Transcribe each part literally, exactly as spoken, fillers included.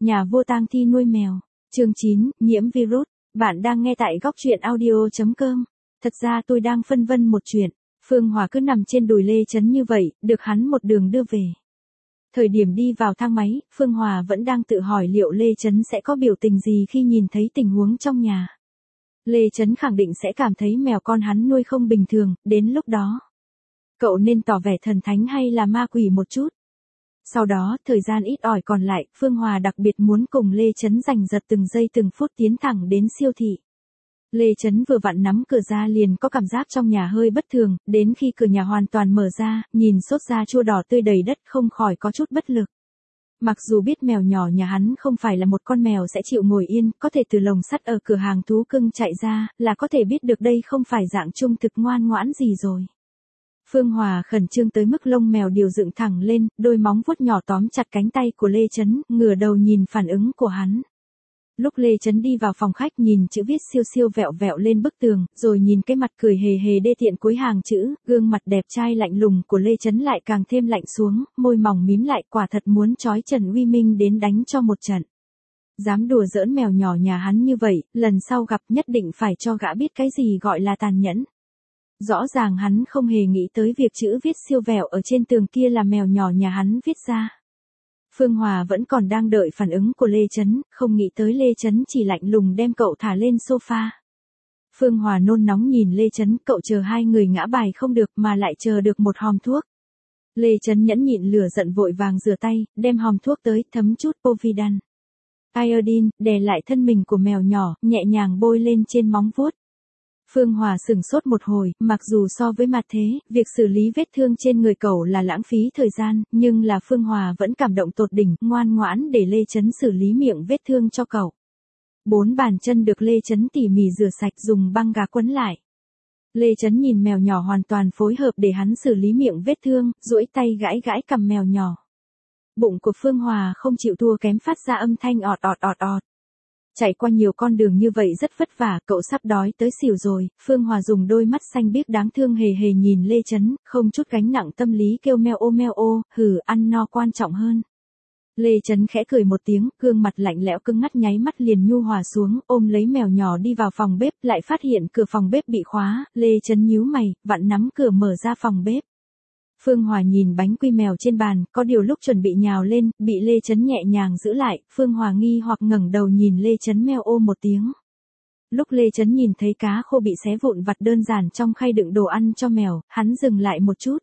Nhà vua tang thi nuôi mèo. Chương chín, nhiễm virus. Bạn đang nghe tại góc truyện audio chấm com. Thật ra tôi đang phân vân một chuyện. Phương Hòa cứ nằm trên đùi Lê Chấn như vậy, được hắn một đường đưa về. Thời điểm đi vào thang máy, Phương Hòa vẫn đang tự hỏi liệu Lê Chấn sẽ có biểu tình gì khi nhìn thấy tình huống trong nhà. Lê Chấn khẳng định sẽ cảm thấy mèo con hắn nuôi không bình thường, đến lúc đó. Cậu nên tỏ vẻ thần thánh hay là ma quỷ một chút. Sau đó, thời gian ít ỏi còn lại, Phương Hòa đặc biệt muốn cùng Lê Chấn giành giật từng giây từng phút tiến thẳng đến siêu thị. Lê Chấn vừa vặn nắm cửa ra liền có cảm giác trong nhà hơi bất thường, đến khi cửa nhà hoàn toàn mở ra, nhìn sốt da chua đỏ tươi đầy đất không khỏi có chút bất lực. Mặc dù biết mèo nhỏ nhà hắn không phải là một con mèo sẽ chịu ngồi yên, có thể từ lồng sắt ở cửa hàng thú cưng chạy ra, là có thể biết được đây không phải dạng trung thực ngoan ngoãn gì rồi. Phương Hòa khẩn trương tới mức lông mèo điều dựng thẳng lên, đôi móng vuốt nhỏ tóm chặt cánh tay của Lê Chấn, ngửa đầu nhìn phản ứng của hắn. Lúc Lê Chấn đi vào phòng khách nhìn chữ viết siêu siêu vẹo vẹo lên bức tường, rồi nhìn cái mặt cười hề hề đê tiện cuối hàng chữ, gương mặt đẹp trai lạnh lùng của Lê Chấn lại càng thêm lạnh xuống, môi mỏng mím lại, quả thật muốn trói Trần Uy Minh đến đánh cho một trận. Dám đùa giỡn mèo nhỏ nhà hắn như vậy, lần sau gặp nhất định phải cho gã biết cái gì gọi là tàn nhẫn. Rõ ràng hắn không hề nghĩ tới việc chữ viết siêu vẹo ở trên tường kia là mèo nhỏ nhà hắn viết ra. Phương Hòa vẫn còn đang đợi phản ứng của Lê Chấn, không nghĩ tới Lê Chấn chỉ lạnh lùng đem cậu thả lên sofa. Phương Hòa nôn nóng nhìn Lê Chấn, cậu chờ hai người ngã bài không được mà lại chờ được một hòm thuốc. Lê Chấn nhẫn nhịn lửa giận vội vàng rửa tay, đem hòm thuốc tới, thấm chút Povidone iodine, đè lại thân mình của mèo nhỏ, nhẹ nhàng bôi lên trên móng vuốt. Phương Hòa sửng sốt một hồi, mặc dù so với mặt thế, việc xử lý vết thương trên người cậu là lãng phí thời gian, nhưng là Phương Hòa vẫn cảm động tột đỉnh, ngoan ngoãn để Lê Chấn xử lý miệng vết thương cho cậu. Bốn bàn chân được Lê Chấn tỉ mỉ rửa sạch dùng băng gạc quấn lại. Lê Chấn nhìn mèo nhỏ hoàn toàn phối hợp để hắn xử lý miệng vết thương, duỗi tay gãi gãi cằm mèo nhỏ. Bụng của Phương Hòa không chịu thua kém phát ra âm thanh ọt ọt ọt ọt. Chạy qua nhiều con đường như vậy rất vất vả, cậu sắp đói tới xỉu rồi. Phương Hòa dùng đôi mắt xanh biếc đáng thương hề hề nhìn Lê Chấn, không chút gánh nặng tâm lý kêu meo ô meo ô, hừ, ăn no quan trọng hơn. Lê Chấn khẽ cười một tiếng, gương mặt lạnh lẽo cứng ngắt nháy mắt liền nhu hòa xuống, ôm lấy mèo nhỏ đi vào phòng bếp, lại phát hiện cửa phòng bếp bị khóa. Lê Chấn nhíu mày, vặn nắm cửa mở ra phòng bếp. Phương Hòa nhìn bánh quy mèo trên bàn, có điều lúc chuẩn bị nhào lên, bị Lê Chấn nhẹ nhàng giữ lại, Phương Hòa nghi hoặc ngẩng đầu nhìn Lê Chấn meo ô một tiếng. Lúc Lê Chấn nhìn thấy cá khô bị xé vụn vặt đơn giản trong khay đựng đồ ăn cho mèo, hắn dừng lại một chút.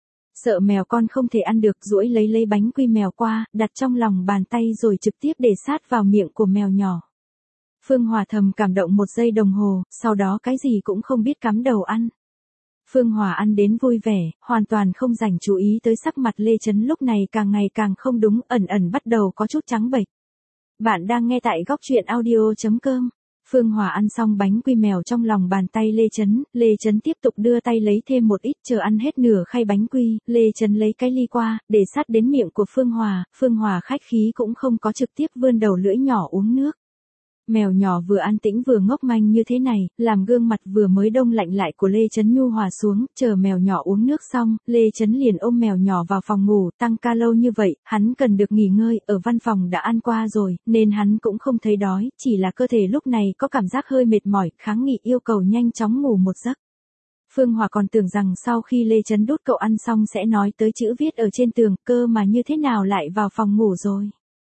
Sợ mèo con không thể ăn được, duỗi lấy lấy bánh quy mèo qua, đặt trong lòng bàn tay rồi trực tiếp để sát vào miệng của mèo nhỏ. Phương Hòa thầm cảm động một giây đồng hồ, sau đó cái gì cũng không biết cắm đầu ăn. Phương Hòa ăn đến vui vẻ, hoàn toàn không dành chú ý tới sắc mặt Lê Chấn lúc này càng ngày càng không đúng, ẩn ẩn bắt đầu có chút trắng bệch. Bạn đang nghe tại góc truyện audio chấm com. Phương Hòa ăn xong bánh quy mèo trong lòng bàn tay Lê Chấn, Lê Chấn tiếp tục đưa tay lấy thêm một ít, chờ ăn hết nửa khay bánh quy, Lê Chấn lấy cái ly qua, để sát đến miệng của Phương Hòa, Phương Hòa khách khí cũng không có trực tiếp vươn đầu lưỡi nhỏ uống nước. Mèo nhỏ vừa an tĩnh vừa ngốc manh như thế này, làm gương mặt vừa mới đông lạnh lại của Lê Chấn nhu hòa xuống, chờ mèo nhỏ uống nước xong, Lê Chấn liền ôm mèo nhỏ vào phòng ngủ, tăng ca lâu như vậy, hắn cần được nghỉ ngơi, ở văn phòng đã ăn qua rồi, nên hắn cũng không thấy đói, chỉ là cơ thể lúc này có cảm giác hơi mệt mỏi, kháng nghị yêu cầu nhanh chóng ngủ một giấc. Phương Hòa còn tưởng rằng sau khi Lê Chấn đút cậu ăn xong sẽ nói tới chữ viết ở trên tường, cơ mà như thế nào lại vào phòng ngủ rồi.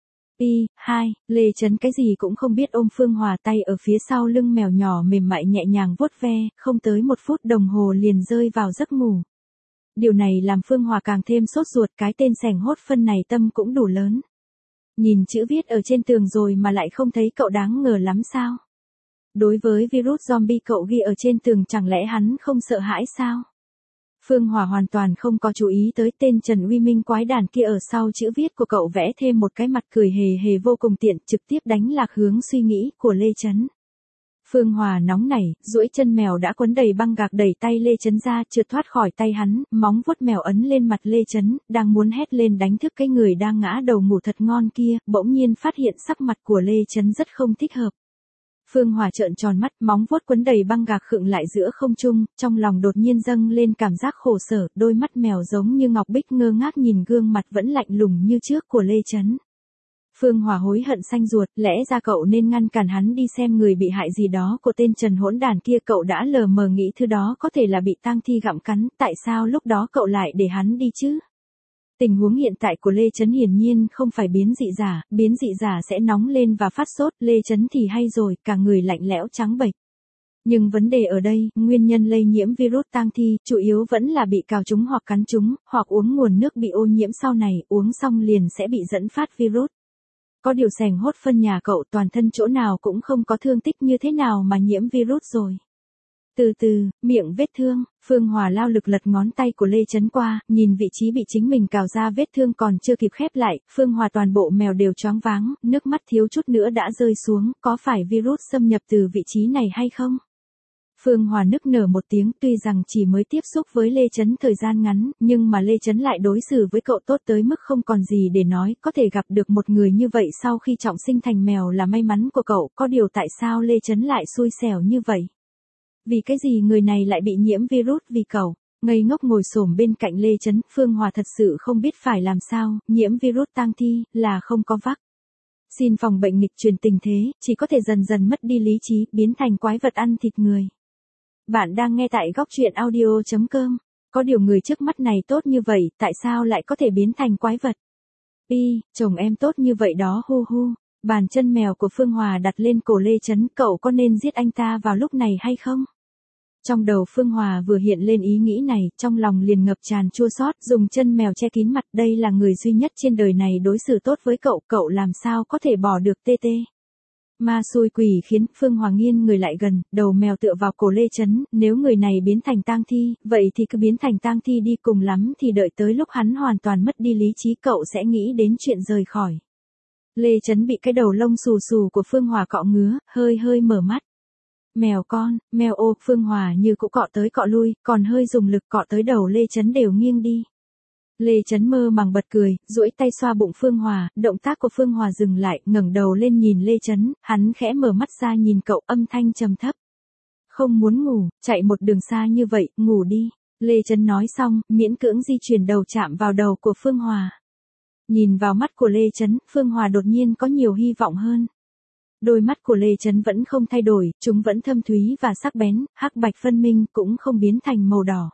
Y, hai, Lê Chấn cái gì cũng không biết ôm Phương Hòa, tay ở phía sau lưng mèo nhỏ mềm mại nhẹ nhàng vuốt ve, không tới một phút đồng hồ liền rơi vào giấc ngủ. Điều này làm Phương Hòa càng thêm sốt ruột, cái tên sẻng hốt phân này tâm cũng đủ lớn. Nhìn chữ viết ở trên tường rồi mà lại không thấy cậu đáng ngờ lắm sao? Đối với virus zombie cậu ghi ở trên tường chẳng lẽ hắn không sợ hãi sao? Phương Hòa hoàn toàn không có chú ý tới tên Trần Uy Minh quái đản kia ở sau chữ viết của cậu vẽ thêm một cái mặt cười hề hề vô cùng tiện, trực tiếp đánh lạc hướng suy nghĩ của Lê Chấn. Phương Hòa nóng nảy, duỗi chân mèo đã quấn đầy băng gạc đẩy tay Lê Chấn ra, trượt thoát khỏi tay hắn, móng vuốt mèo ấn lên mặt Lê Chấn, đang muốn hét lên đánh thức cái người đang ngã đầu ngủ thật ngon kia, bỗng nhiên phát hiện sắc mặt của Lê Chấn rất không thích hợp. Phương Hòa trợn tròn mắt, móng vuốt quấn đầy băng gạc khựng lại giữa không trung, trong lòng đột nhiên dâng lên cảm giác khổ sở, đôi mắt mèo giống như ngọc bích ngơ ngác nhìn gương mặt vẫn lạnh lùng như trước của Lê Chấn. Phương Hòa hối hận xanh ruột, lẽ ra cậu nên ngăn cản hắn đi xem người bị hại gì đó của tên Trần hỗn đản kia, cậu đã lờ mờ nghĩ thứ đó có thể là bị tang thi gặm cắn, tại sao lúc đó cậu lại để hắn đi chứ? Tình huống hiện tại của Lê Chấn hiển nhiên không phải biến dị giả, biến dị giả sẽ nóng lên và phát sốt, Lê Chấn thì hay rồi, cả người lạnh lẽo trắng bệch. Nhưng vấn đề ở đây, nguyên nhân lây nhiễm virus tang thi, chủ yếu vẫn là bị cào trúng hoặc cắn trúng, hoặc uống nguồn nước bị ô nhiễm sau này, uống xong liền sẽ bị dẫn phát virus. Có điều sành hốt phân nhà cậu toàn thân chỗ nào cũng không có thương tích như thế nào mà nhiễm virus rồi. Từ từ, miệng vết thương, Phương Hòa lao lực lật ngón tay của Lê Chấn qua, nhìn vị trí bị chính mình cào ra vết thương còn chưa kịp khép lại, Phương Hòa toàn bộ mèo đều choáng váng, nước mắt thiếu chút nữa đã rơi xuống, có phải virus xâm nhập từ vị trí này hay không? Phương Hòa nức nở một tiếng, tuy rằng chỉ mới tiếp xúc với Lê Chấn thời gian ngắn, nhưng mà Lê Chấn lại đối xử với cậu tốt tới mức không còn gì để nói, có thể gặp được một người như vậy sau khi trọng sinh thành mèo là may mắn của cậu, có điều tại sao Lê Chấn lại xui xẻo như vậy? Vì cái gì người này lại bị nhiễm virus vì cậu? Ngây ngốc ngồi xổm bên cạnh Lê Chấn, Phương Hòa thật sự không biết phải làm sao, nhiễm virus tang thi, là không có vắc xin phòng bệnh nghịch truyền tình thế, chỉ có thể dần dần mất đi lý trí, biến thành quái vật ăn thịt người. Bạn đang nghe tại góc truyện audio chấm com. Có điều người trước mắt này tốt như vậy, tại sao lại có thể biến thành quái vật? Y, chồng em tốt như vậy đó hu hu. Bàn chân mèo của Phương Hòa đặt lên cổ Lê Chấn, cậu có nên giết anh ta vào lúc này hay không? Trong đầu Phương Hòa vừa hiện lên ý nghĩ này, trong lòng liền ngập tràn chua xót, dùng chân mèo che kín mặt, đây là người duy nhất trên đời này đối xử tốt với cậu, cậu làm sao có thể bỏ được tê tê. Ma xui quỷ khiến, Phương Hòa nghiêng người lại gần, đầu mèo tựa vào cổ Lê Chấn, nếu người này biến thành tang thi, vậy thì cứ biến thành tang thi đi, cùng lắm thì đợi tới lúc hắn hoàn toàn mất đi lý trí cậu sẽ nghĩ đến chuyện rời khỏi. Lê Chấn bị cái đầu lông xù xù của Phương Hòa cọ ngứa, hơi hơi mở mắt. Mèo con, mèo ô, Phương Hòa như cũ cọ tới cọ lui, còn hơi dùng lực cọ tới đầu Lê Chấn đều nghiêng đi. Lê Chấn mơ màng bật cười, duỗi tay xoa bụng Phương Hòa, động tác của Phương Hòa dừng lại, ngẩng đầu lên nhìn Lê Chấn, hắn khẽ mở mắt ra nhìn cậu, âm thanh trầm thấp. Không muốn ngủ, chạy một đường xa như vậy, ngủ đi. Lê Chấn nói xong, miễn cưỡng di chuyển đầu chạm vào đầu của Phương Hòa. Nhìn vào mắt của Lê Chấn, Phương Hòa đột nhiên có nhiều hy vọng hơn. Đôi mắt của Lê Chấn vẫn không thay đổi, chúng vẫn thâm thúy và sắc bén, hắc bạch phân minh, cũng không biến thành màu đỏ.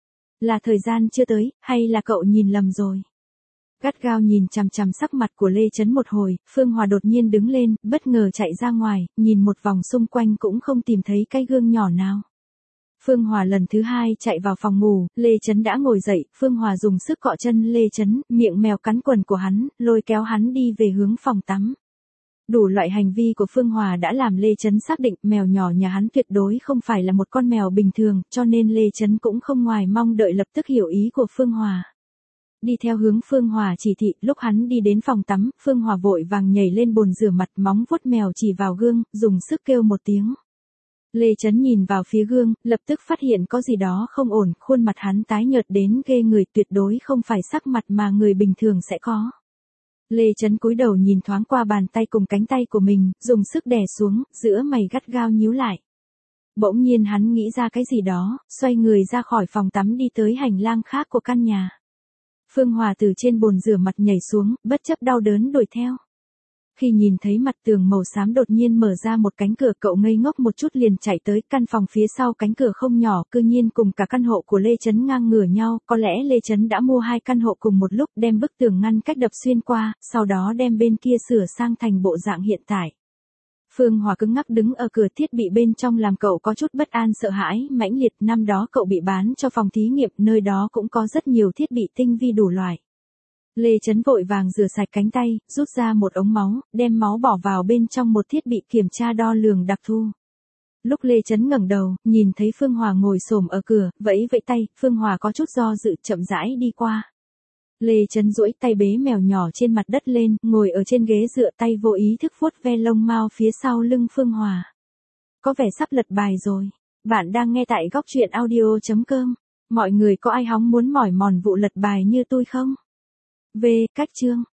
Là thời gian chưa tới, hay là cậu nhìn lầm rồi? Gắt gao nhìn chằm chằm sắc mặt của Lê Chấn một hồi, Phương Hòa đột nhiên đứng lên, bất ngờ chạy ra ngoài, nhìn một vòng xung quanh cũng không tìm thấy cái gương nhỏ nào. Phương Hòa lần thứ hai chạy vào phòng ngủ, Lê Chấn đã ngồi dậy, Phương Hòa dùng sức cọ chân Lê Chấn, miệng mèo cắn quần của hắn, lôi kéo hắn đi về hướng phòng tắm. Đủ loại hành vi của Phương Hòa đã làm Lê Chấn xác định mèo nhỏ nhà hắn tuyệt đối không phải là một con mèo bình thường, cho nên Lê Chấn cũng không ngoài mong đợi lập tức hiểu ý của Phương Hòa. Đi theo hướng Phương Hòa chỉ thị, lúc hắn đi đến phòng tắm, Phương Hòa vội vàng nhảy lên bồn rửa mặt, móng vuốt mèo chỉ vào gương, dùng sức kêu một tiếng. Lê Chấn nhìn vào phía gương, lập tức phát hiện có gì đó không ổn, khuôn mặt hắn tái nhợt đến ghê người, tuyệt đối không phải sắc mặt mà người bình thường sẽ có. Lê Chấn cúi đầu nhìn thoáng qua bàn tay cùng cánh tay của mình, dùng sức đè xuống, giữa mày gắt gao nhíu lại. Bỗng nhiên hắn nghĩ ra cái gì đó, xoay người ra khỏi phòng tắm đi tới hành lang khác của căn nhà. Phương Hòa từ trên bồn rửa mặt nhảy xuống, bất chấp đau đớn đuổi theo. Khi nhìn thấy mặt tường màu xám đột nhiên mở ra một cánh cửa, cậu ngây ngốc một chút liền chạy tới, căn phòng phía sau cánh cửa không nhỏ, cư nhiên cùng cả căn hộ của Lê Chấn ngang ngửa nhau, có lẽ Lê Chấn đã mua hai căn hộ cùng một lúc, đem bức tường ngăn cách đập xuyên qua, sau đó đem bên kia sửa sang thành bộ dạng hiện tại. Phương Hòa cứng ngắc đứng ở cửa, thiết bị bên trong làm cậu có chút bất an sợ hãi, mãnh liệt, năm đó cậu bị bán cho phòng thí nghiệm, nơi đó cũng có rất nhiều thiết bị tinh vi đủ loại. Lê Chấn vội vàng rửa sạch cánh tay, rút ra một ống máu, đem máu bỏ vào bên trong một thiết bị kiểm tra đo lường đặc thu. Lúc Lê Chấn ngẩng đầu, nhìn thấy Phương Hòa ngồi xổm ở cửa, vẫy vẫy tay, Phương Hòa có chút do dự, chậm rãi đi qua. Lê Chấn duỗi tay bế mèo nhỏ trên mặt đất lên, ngồi ở trên ghế dựa, tay vô ý thức vuốt ve lông mao phía sau lưng Phương Hòa. Có vẻ sắp lật bài rồi. Bạn đang nghe tại góc truyện audio chấm com. Mọi người có ai hóng muốn mỏi mòn vụ lật bài như tôi không? V. Cách chương.